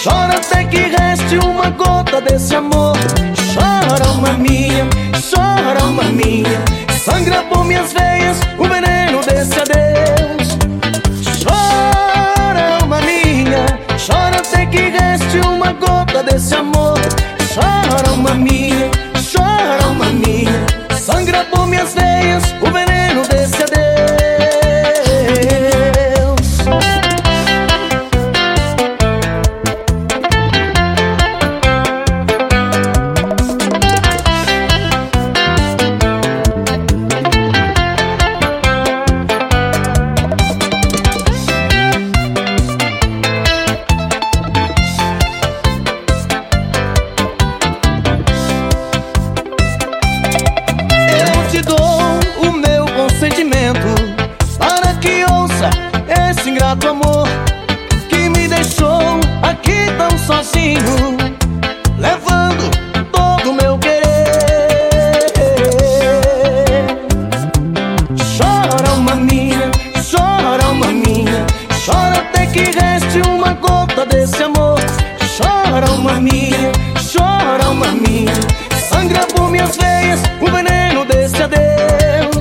chora até que reste uma gota desse amor. Chora, alma minha, sangra por minhas veias o veneno desse adeus. Chora, alma minha, chora até que reste uma gota desse amor. Chora, alma minha, sangra por minhas veias o veneno desse adeus. Para que ouça esse ingrato amor que me deixou aqui tão sozinho, levando todo o meu querer. Chora, alma minha, chora até que reste uma gota desse amor. Chora, alma minha, sangra por minhas veias o veneno desse adeus.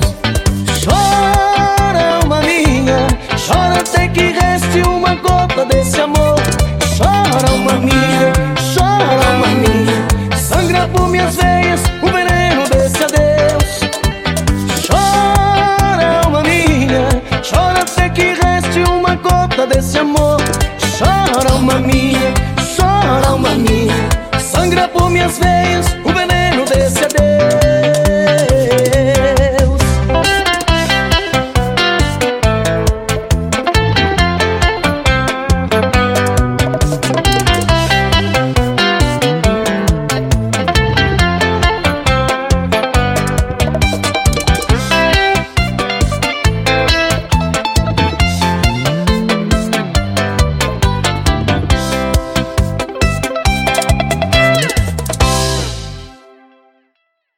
Chora até que reste uma gota desse amor. Chora, alma minha, sangra por minhas veias o veneno desse adeus. Chora, alma minha, chora até que reste uma gota desse amor. Chora, alma minha, sangra por minhas veias